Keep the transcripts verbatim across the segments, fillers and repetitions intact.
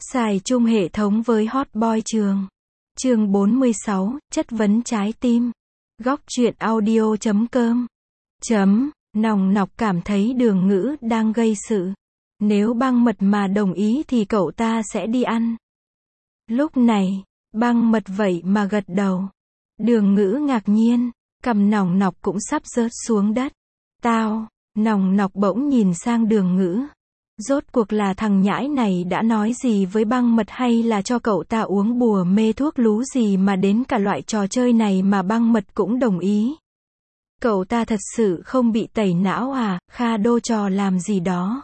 Xài chung hệ thống với Hot Boy trường. Chương bốn mươi sáu, chất vấn trái tim. Góc truyện audio chấm com. Chấm, Nòng Nọc cảm thấy Đường Ngữ đang gây sự. Nếu Băng Mật mà đồng ý thì cậu ta sẽ đi ăn. Lúc này, Băng Mật vậy mà gật đầu. Đường Ngữ ngạc nhiên, cằm Nòng Nọc cũng sắp rớt xuống đất. Tao, Nòng Nọc bỗng nhìn sang Đường Ngữ. Rốt cuộc là thằng nhãi này đã nói gì với Băng Mật, hay là cho cậu ta uống bùa mê thuốc lú gì mà đến cả loại trò chơi này mà Băng Mật cũng đồng ý. Cậu ta thật sự không bị tẩy não à? Kha đô trò làm gì đó.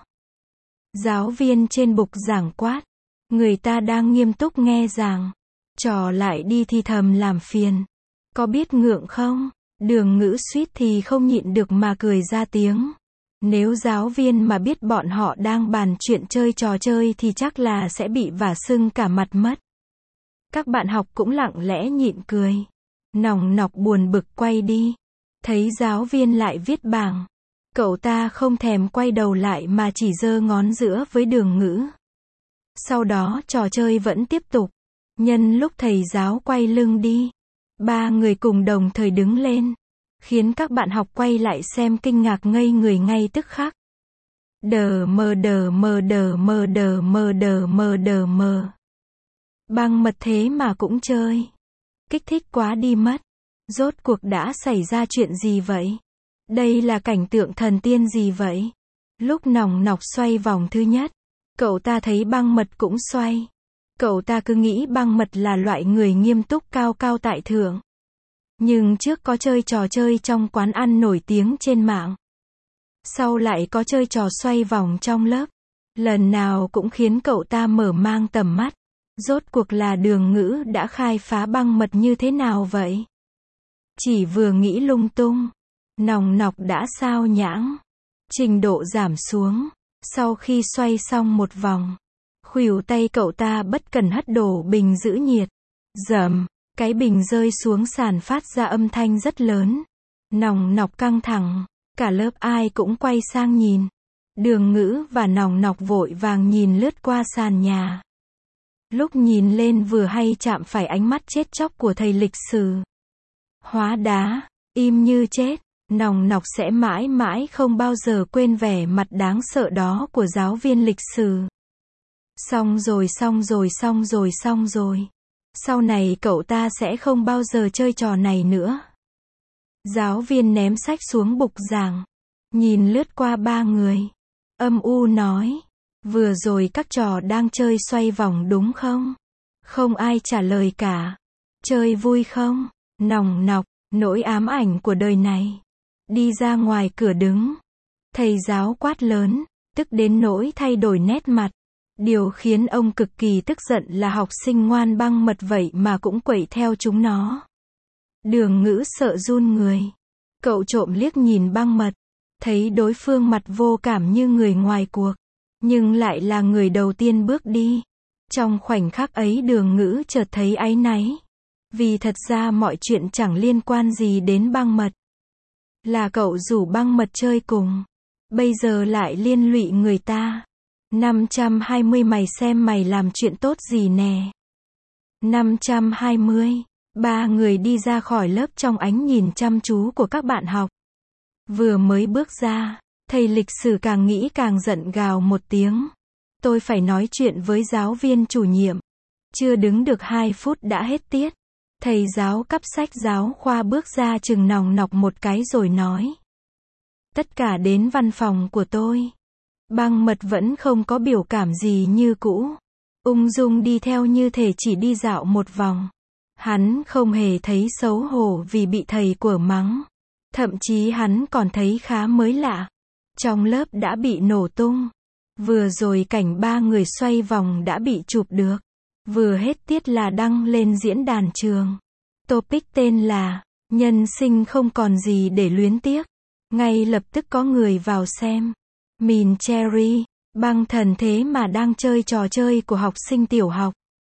Giáo viên trên bục giảng quát. Người ta đang nghiêm túc nghe giảng. Trò lại đi thì thầm làm phiền. Có biết ngượng không? Đường Ngữ suýt thì không nhịn được mà cười ra tiếng. Nếu giáo viên mà biết bọn họ đang bàn chuyện chơi trò chơi thì chắc là sẽ bị vả sưng cả mặt mất. Các bạn học cũng lặng lẽ nhịn cười. Nòng Nọc buồn bực quay đi. Thấy giáo viên lại viết bảng. Cậu ta không thèm quay đầu lại mà chỉ giơ ngón giữa với Đường Ngữ. Sau đó trò chơi vẫn tiếp tục. Nhân lúc thầy giáo quay lưng đi, ba người cùng đồng thời đứng lên, khiến các bạn học quay lại xem kinh ngạc ngây người ngay tức khắc. Đờ mờ đờ mờ đờ mờ đờ mờ đờ mờ đờ mờ. Băng Mật thế mà cũng chơi. Kích thích quá đi mất. Rốt cuộc đã xảy ra chuyện gì vậy? Đây là cảnh tượng thần tiên gì vậy? Lúc Nòng Nọc xoay vòng thứ nhất, cậu ta thấy Băng Mật cũng xoay. Cậu ta cứ nghĩ Băng Mật là loại người nghiêm túc cao cao tại thượng. Nhưng trước có chơi trò chơi trong quán ăn nổi tiếng trên mạng. Sau lại có chơi trò xoay vòng trong lớp. Lần nào cũng khiến cậu ta mở mang tầm mắt. Rốt cuộc là Đường Ngữ đã khai phá Băng Mật như thế nào vậy? Chỉ vừa nghĩ lung tung, Nòng Nọc đã sao nhãng. Trình độ giảm xuống. Sau khi xoay xong một vòng, khuỷu tay cậu ta bất cần hất đổ bình giữ nhiệt. Dầm, cái bình rơi xuống sàn phát ra âm thanh rất lớn. Nòng Nọc căng thẳng, cả lớp ai cũng quay sang nhìn. Đường Ngữ và Nòng Nọc vội vàng nhìn lướt qua sàn nhà. Lúc nhìn lên vừa hay chạm phải ánh mắt chết chóc của thầy lịch sử. Hóa đá, im như chết. Nòng Nọc sẽ mãi mãi không bao giờ quên vẻ mặt đáng sợ đó của giáo viên lịch sử. Xong rồi xong rồi xong rồi xong rồi. Sau này cậu ta sẽ không bao giờ chơi trò này nữa. Giáo viên ném sách xuống bục giảng. Nhìn lướt qua ba người. Âm u nói. Vừa rồi các trò đang chơi xoay vòng đúng không? Không ai trả lời cả. Chơi vui không? Nòng Nọc, nỗi ám ảnh của đời này. Đi ra ngoài cửa đứng. Thầy giáo quát lớn, tức đến nỗi thay đổi nét mặt. Điều khiến ông cực kỳ tức giận là học sinh ngoan Băng Mật vậy mà cũng quậy theo chúng nó. Đường Ngữ sợ run người. Cậu trộm liếc nhìn Băng Mật. Thấy đối phương mặt vô cảm như người ngoài cuộc. Nhưng lại là người đầu tiên bước đi. Trong khoảnh khắc ấy Đường Ngữ chợt thấy áy náy. Vì thật ra mọi chuyện chẳng liên quan gì đến Băng Mật. Là cậu rủ Băng Mật chơi cùng. Bây giờ lại liên lụy người ta. năm trăm hai mươi mày xem mày làm chuyện tốt gì nè. năm trăm hai mươi. Ba người đi ra khỏi lớp trong ánh nhìn chăm chú của các bạn học. Vừa mới bước ra, thầy lịch sử càng nghĩ càng giận gào một tiếng. Tôi phải nói chuyện với giáo viên chủ nhiệm. Chưa đứng được hai phút đã hết tiết. Thầy giáo cắp sách giáo khoa bước ra chừng Nòng Nọc một cái rồi nói. Tất cả đến văn phòng của tôi. Băng Mật vẫn không có biểu cảm gì như cũ. Ung dung đi theo như thể chỉ đi dạo một vòng. Hắn không hề thấy xấu hổ vì bị thầy quở mắng. Thậm chí hắn còn thấy khá mới lạ. Trong lớp đã bị nổ tung. Vừa rồi cảnh ba người xoay vòng đã bị chụp được. Vừa hết tiết là đăng lên diễn đàn trường. Topic tên là Nhân sinh không còn gì để luyến tiếc. Ngay lập tức có người vào xem. Mìn Cherry, Băng Thần thế mà đang chơi trò chơi của học sinh tiểu học.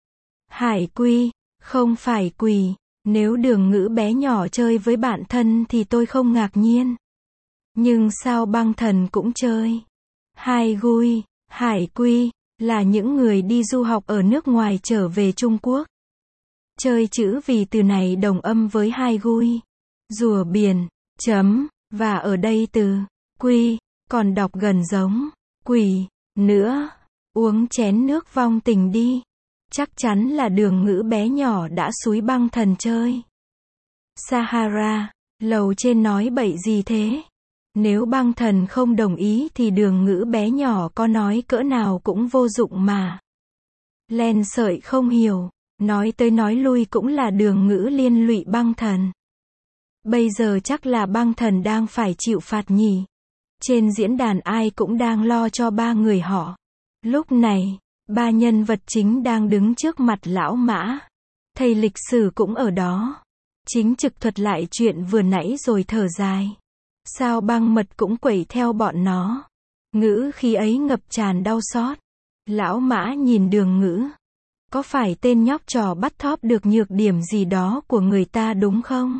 Hải Quy, không phải quỳ. Nếu Đường Ngữ bé nhỏ chơi với bạn thân thì tôi không ngạc nhiên. Nhưng sao Băng Thần cũng chơi? Hai Gui, Hải Quy, là những người đi du học ở nước ngoài trở về Trung Quốc. Chơi chữ vì từ này đồng âm với hai gui, rùa biển, chấm, và ở đây từ quy, còn đọc gần giống quỷ nữa. Uống chén nước vong tình đi. Chắc chắn là Đường Ngữ bé nhỏ đã xúi Băng Thần chơi. Sahara, lầu trên nói bậy gì thế? Nếu Băng Thần không đồng ý thì Đường Ngữ bé nhỏ có nói cỡ nào cũng vô dụng mà. Len sợi không hiểu, nói tới nói lui cũng là Đường Ngữ liên lụy Băng Thần. Bây giờ chắc là Băng Thần đang phải chịu phạt nhỉ. Trên diễn đàn ai cũng đang lo cho ba người họ. Lúc này, ba nhân vật chính đang đứng trước mặt lão Mã. Thầy lịch sử cũng ở đó. Chính trực thuật lại chuyện vừa nãy rồi thở dài. Sao Băng Mật cũng quẩy theo bọn nó. Ngữ khi ấy ngập tràn đau xót. Lão Mã nhìn Đường Ngữ. Có phải tên nhóc trò bắt thóp được nhược điểm gì đó của người ta đúng không?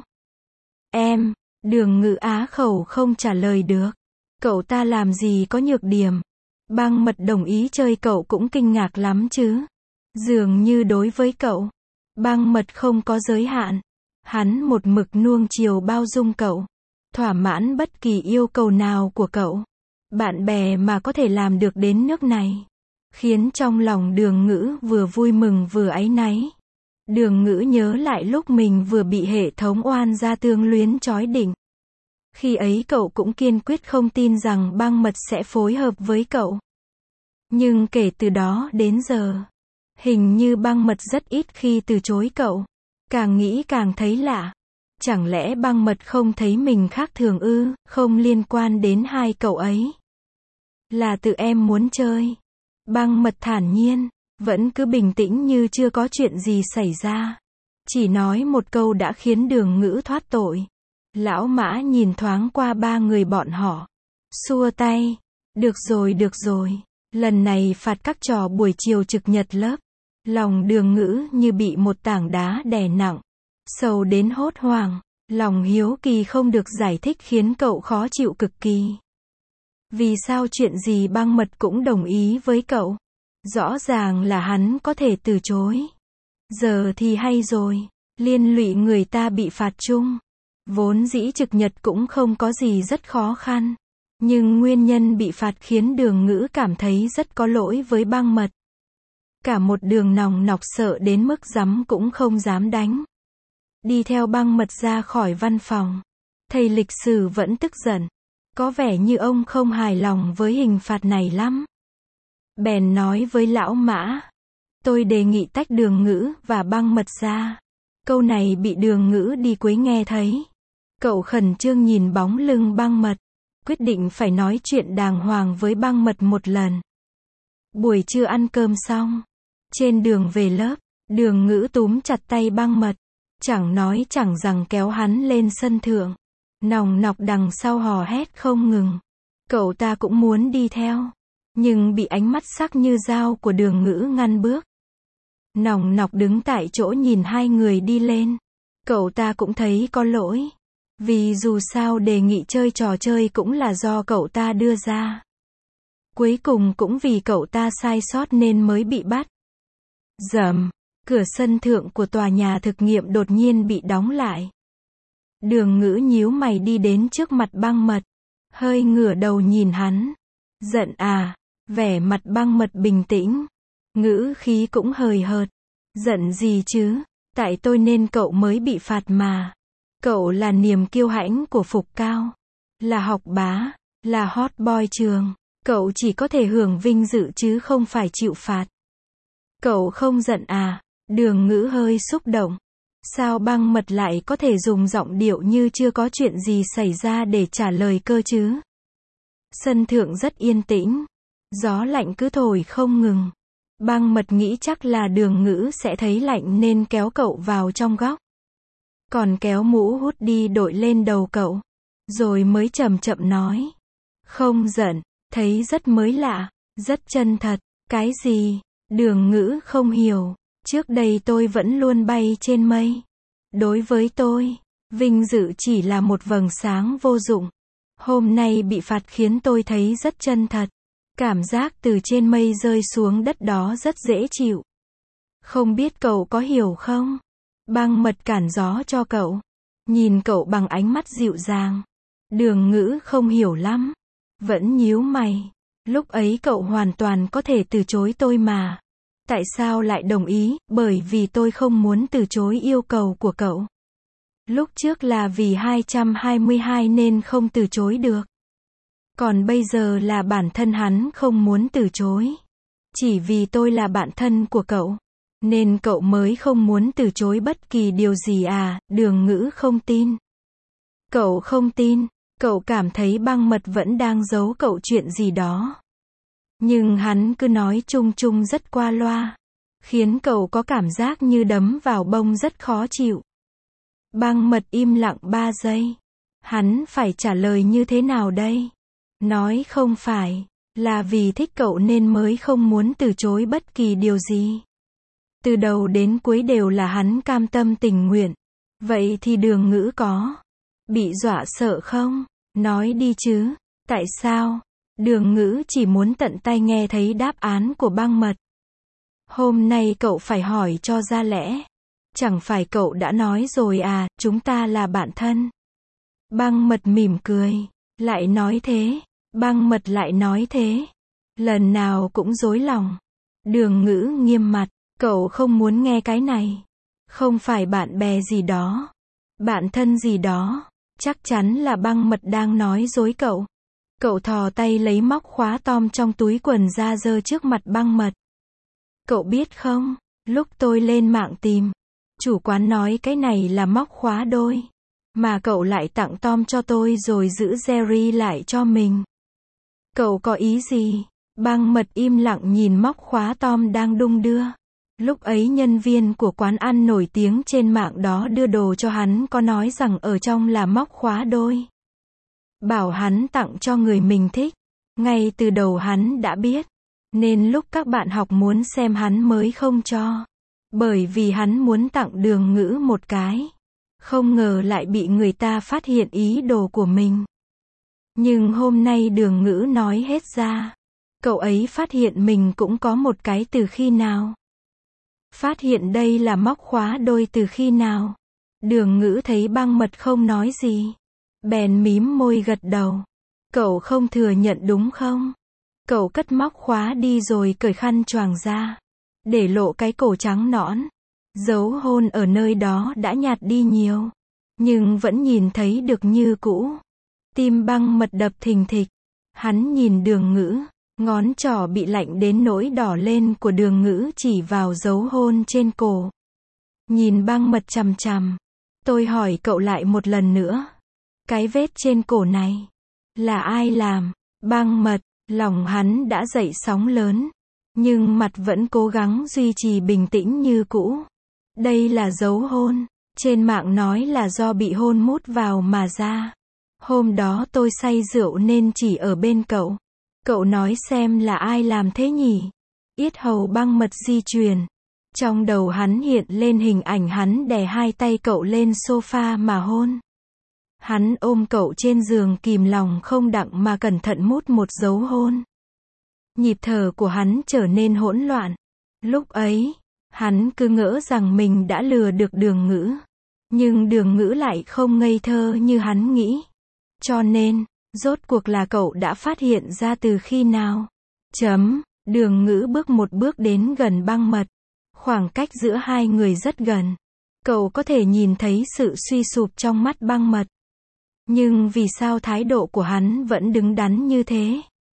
Em, Đường Ngữ á khẩu không trả lời được. Cậu ta làm gì có nhược điểm? Băng Mật đồng ý chơi cậu cũng kinh ngạc lắm chứ. Dường như đối với cậu, Băng Mật không có giới hạn. Hắn một mực nuông chiều bao dung cậu. Thỏa mãn bất kỳ yêu cầu nào của cậu. Bạn bè mà có thể làm được đến nước này. Khiến trong lòng Đường Ngữ vừa vui mừng vừa áy náy. Đường Ngữ nhớ lại lúc mình vừa bị hệ thống oan gia tương luyến trói định. Khi ấy cậu cũng kiên quyết không tin rằng Băng Mật sẽ phối hợp với cậu. Nhưng kể từ đó đến giờ, hình như Băng Mật rất ít khi từ chối cậu. Càng nghĩ càng thấy lạ. Chẳng lẽ Băng Mật không thấy mình khác thường ư, không liên quan đến hai cậu ấy. Là tự em muốn chơi. Băng Mật thản nhiên, vẫn cứ bình tĩnh như chưa có chuyện gì xảy ra. Chỉ nói một câu đã khiến Đường Ngữ thoát tội. Lão Mã nhìn thoáng qua ba người bọn họ. Xua tay. Được rồi được rồi. Lần này phạt các trò buổi chiều trực nhật lớp. Lòng Đường Ngữ như bị một tảng đá đè nặng. Sầu đến hốt hoảng. Lòng hiếu kỳ không được giải thích khiến cậu khó chịu cực kỳ. Vì sao chuyện gì Băng Mật cũng đồng ý với cậu? Rõ ràng là hắn có thể từ chối. Giờ thì hay rồi. Liên lụy người ta bị phạt chung. Vốn dĩ trực nhật cũng không có gì rất khó khăn. Nhưng nguyên nhân bị phạt khiến Đường Ngữ cảm thấy rất có lỗi với Băng Mật. Cả một đường nòng nọc sợ đến mức giấm cũng không dám đánh. Đi theo Băng Mật ra khỏi văn phòng. Thầy lịch sử vẫn tức giận. Có vẻ như ông không hài lòng với hình phạt này lắm. Bèn nói với lão Mã. Tôi đề nghị tách Đường Ngữ và Băng Mật ra. Câu này bị Đường Ngữ đi quấy nghe thấy. Cậu khẩn trương nhìn bóng lưng Băng Mật. Quyết định phải nói chuyện đàng hoàng với Băng Mật một lần. Buổi trưa ăn cơm xong. Trên đường về lớp, Đường Ngữ túm chặt tay Băng Mật. Chẳng nói chẳng rằng kéo hắn lên sân thượng. Nòng nọc đằng sau hò hét không ngừng. Cậu ta cũng muốn đi theo. Nhưng bị ánh mắt sắc như dao của Đường Ngữ ngăn bước. Nòng nọc đứng tại chỗ nhìn hai người đi lên. Cậu ta cũng thấy có lỗi. Vì dù sao đề nghị chơi trò chơi cũng là do cậu ta đưa ra. Cuối cùng cũng vì cậu ta sai sót nên mới bị bắt. Rầm, cửa sân thượng của tòa nhà thực nghiệm đột nhiên bị đóng lại. Đường Ngữ nhíu mày đi đến trước mặt Băng Mật. Hơi ngửa đầu nhìn hắn. Giận à? Vẻ mặt Băng Mật bình tĩnh. Ngữ khí cũng hời hợt. Giận gì chứ? Tại tôi nên cậu mới bị phạt mà. Cậu là niềm kiêu hãnh của Phục Cao. Là học bá. Là hot boy trường. Cậu chỉ có thể hưởng vinh dự chứ không phải chịu phạt. Cậu không giận à? Đường Ngữ hơi xúc động. Sao Băng Mật lại có thể dùng giọng điệu như chưa có chuyện gì xảy ra để trả lời cơ chứ? Sân thượng rất yên tĩnh. Gió lạnh cứ thổi không ngừng. Băng Mật nghĩ chắc là Đường Ngữ sẽ thấy lạnh nên kéo cậu vào trong góc. Còn kéo mũ hút đi đội lên đầu cậu. Rồi mới chậm chậm nói. Không giận, thấy rất mới lạ, rất chân thật. Cái gì? Đường Ngữ không hiểu. Trước đây tôi vẫn luôn bay trên mây. Đối với tôi, vinh dự chỉ là một vầng sáng vô dụng. Hôm nay bị phạt khiến tôi thấy rất chân thật. Cảm giác từ trên mây rơi xuống đất đó rất dễ chịu. Không biết cậu có hiểu không? Băng mật cản gió cho cậu. Nhìn cậu bằng ánh mắt dịu dàng. Đường Ngữ không hiểu lắm. Vẫn nhíu mày. Lúc ấy cậu hoàn toàn có thể từ chối tôi mà. Tại sao lại đồng ý? Bởi vì tôi không muốn từ chối yêu cầu của cậu. Lúc trước là vì hai trăm hai mươi hai nên không từ chối được. Còn bây giờ là bản thân hắn không muốn từ chối. Chỉ vì tôi là bạn thân của cậu. Nên cậu mới không muốn từ chối bất kỳ điều gì à? Đường Ngữ không tin. Cậu không tin. Cậu cảm thấy băng mật vẫn đang giấu cậu chuyện gì đó. Nhưng hắn cứ nói chung chung rất qua loa. Khiến cậu có cảm giác như đấm vào bông rất khó chịu. Băng mật im lặng ba giây. Hắn phải trả lời như thế nào đây? Nói không phải. Là vì thích cậu nên mới không muốn từ chối bất kỳ điều gì. Từ đầu đến cuối đều là hắn cam tâm tình nguyện. Vậy thì Đường Ngữ có bị dọa sợ không? Nói đi chứ. Tại sao? Đường Ngữ chỉ muốn tận tay nghe thấy đáp án của băng mật. Hôm nay cậu phải hỏi cho ra lẽ. Chẳng phải cậu đã nói rồi à, chúng ta là bạn thân. Băng mật mỉm cười. Lại nói thế. Băng mật lại nói thế. Lần nào cũng dối lòng. Đường Ngữ nghiêm mặt. Cậu không muốn nghe cái này. Không phải bạn bè gì đó. Bạn thân gì đó. Chắc chắn là băng mật đang nói dối cậu. Cậu thò tay lấy móc khóa tom trong túi quần ra giơ trước mặt băng mật. Cậu biết không, lúc tôi lên mạng tìm, chủ quán nói cái này là móc khóa đôi. Mà cậu lại tặng tom cho tôi rồi giữ Jerry lại cho mình. Cậu có ý gì? Băng mật im lặng nhìn móc khóa tom đang đung đưa. Lúc ấy nhân viên của quán ăn nổi tiếng trên mạng đó đưa đồ cho hắn có nói rằng ở trong là móc khóa đôi. Bảo hắn tặng cho người mình thích. Ngay từ đầu hắn đã biết. Nên lúc các bạn học muốn xem hắn mới không cho. Bởi vì hắn muốn tặng Đường Ngữ một cái. Không ngờ lại bị người ta phát hiện ý đồ của mình. Nhưng hôm nay Đường Ngữ nói hết ra. Cậu ấy phát hiện mình cũng có một cái từ khi nào? Phát hiện đây là móc khóa đôi từ khi nào? Đường Ngữ thấy băng mật không nói gì. Bèn mím môi gật đầu. Cậu không thừa nhận đúng không? Cậu cất móc khóa đi rồi cởi khăn choàng ra. Để lộ cái cổ trắng nõn. Dấu hôn ở nơi đó đã nhạt đi nhiều. Nhưng vẫn nhìn thấy được như cũ. Tim băng mật đập thình thịch. Hắn nhìn Đường Ngữ. Ngón trỏ bị lạnh đến nỗi đỏ lên của Đường Ngữ chỉ vào dấu hôn trên cổ. Nhìn băng mật chằm chằm. Tôi hỏi cậu lại một lần nữa. Cái vết trên cổ này. Là ai làm? Băng mật. Lòng hắn đã dậy sóng lớn. Nhưng mặt vẫn cố gắng duy trì bình tĩnh như cũ. Đây là dấu hôn. Trên mạng nói là do bị hôn mút vào mà ra. Hôm đó tôi say rượu nên chỉ ở bên cậu. Cậu nói xem là ai làm thế nhỉ? Yết hầu băng mật di chuyển. Trong đầu hắn hiện lên hình ảnh hắn đè hai tay cậu lên sofa mà hôn. Hắn ôm cậu trên giường kìm lòng không đặng mà cẩn thận mút một dấu hôn. Nhịp thở của hắn trở nên hỗn loạn. Lúc ấy, hắn cứ ngỡ rằng mình đã lừa được Đường Ngữ. Nhưng Đường Ngữ lại không ngây thơ như hắn nghĩ. Cho nên, rốt cuộc là cậu đã phát hiện ra từ khi nào? Chấm, Đường Ngữ bước một bước đến gần băng mật. Khoảng cách giữa hai người rất gần. Cậu có thể nhìn thấy sự suy sụp trong mắt băng mật. Nhưng vì sao thái độ của hắn vẫn đứng đắn như thế?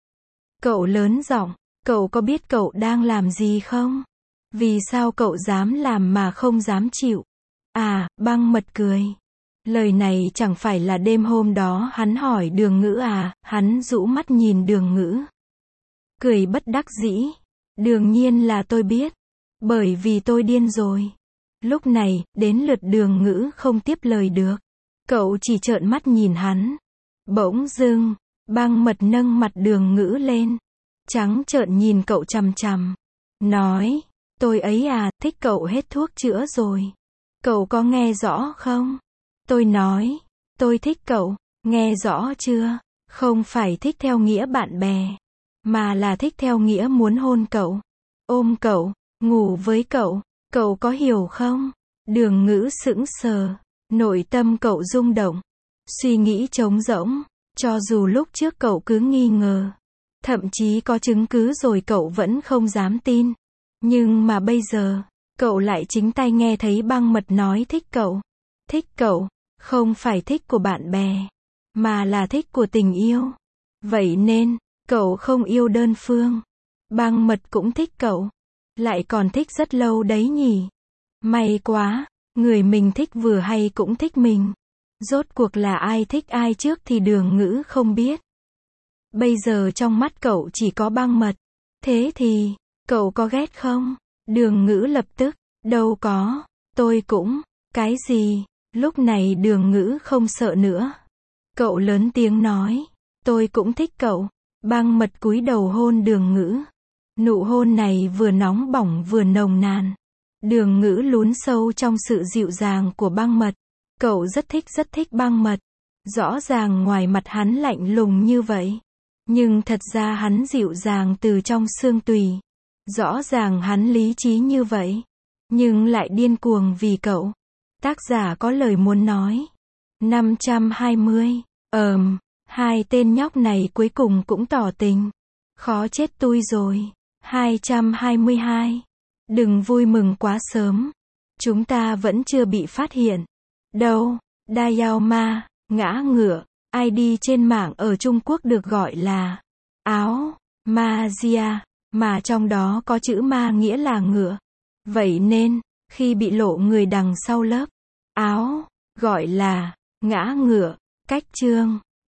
Cậu lớn giọng, cậu có biết cậu đang làm gì không? Vì sao cậu dám làm mà không dám chịu? À, băng mật cười. Lời này chẳng phải là đêm hôm đó hắn hỏi Đường Ngữ à? Hắn rũ mắt nhìn Đường Ngữ. Cười bất đắc dĩ. Đương nhiên là tôi biết. Bởi vì tôi điên rồi. Lúc này, đến lượt Đường Ngữ không tiếp lời được. Cậu chỉ trợn mắt nhìn hắn. Bỗng dưng, băng mật nâng mặt Đường Ngữ lên. Trắng trợn nhìn cậu chằm chằm. Nói, tôi ấy à, thích cậu hết thuốc chữa rồi. Cậu có nghe rõ không? Tôi nói, tôi thích cậu, nghe rõ chưa? Không phải thích theo nghĩa bạn bè. mà là thích theo nghĩa muốn hôn cậu, ôm cậu, ngủ với cậu. Cậu có hiểu không? Đường Ngữ sững sờ, nội tâm cậu rung động, suy nghĩ trống rỗng, cho dù lúc trước cậu cứ nghi ngờ, thậm chí có chứng cứ rồi cậu vẫn không dám tin. Nhưng mà bây giờ, cậu lại chính tay nghe thấy Băng Mật nói thích cậu. Thích cậu, không phải thích của bạn bè, mà là thích của tình yêu. Vậy nên, cậu không yêu đơn phương. Băng Mật cũng thích cậu, lại còn thích rất lâu đấy nhỉ. May quá, người mình thích vừa hay cũng thích mình. Rốt cuộc là ai thích ai trước thì Đường Ngữ không biết. Bây giờ trong mắt cậu chỉ có Băng Mật. Thế thì, cậu có ghét không? Đường Ngữ lập tức, đâu có, tôi cũng, cái gì? Lúc này Đường Ngữ không sợ nữa. Cậu lớn tiếng nói, tôi cũng thích cậu. Băng Mật cúi đầu hôn Đường Ngữ. Nụ hôn này vừa nóng bỏng vừa nồng nàn. Đường Ngữ lún sâu trong sự dịu dàng của Băng Mật. Cậu rất thích rất thích Băng Mật. Rõ ràng ngoài mặt hắn lạnh lùng như vậy, nhưng thật ra hắn dịu dàng từ trong xương tùy. Rõ ràng hắn lý trí như vậy, nhưng lại điên cuồng vì cậu. Tác giả có lời muốn nói. năm trăm hai mươi. Ờm, hai tên nhóc này cuối cùng cũng tỏ tình. Khó chết tui rồi. hai trăm hai mươi hai. Đừng vui mừng quá sớm. Chúng ta vẫn chưa bị phát hiện. Đâu, Dayao Ma, ngã ngựa, i đê trên mạng ở Trung Quốc được gọi là áo, Ma-gia, mà trong đó có chữ ma nghĩa là ngựa. Vậy nên, khi bị lộ người đằng sau lớp áo, gọi là ngã ngựa. Cách chương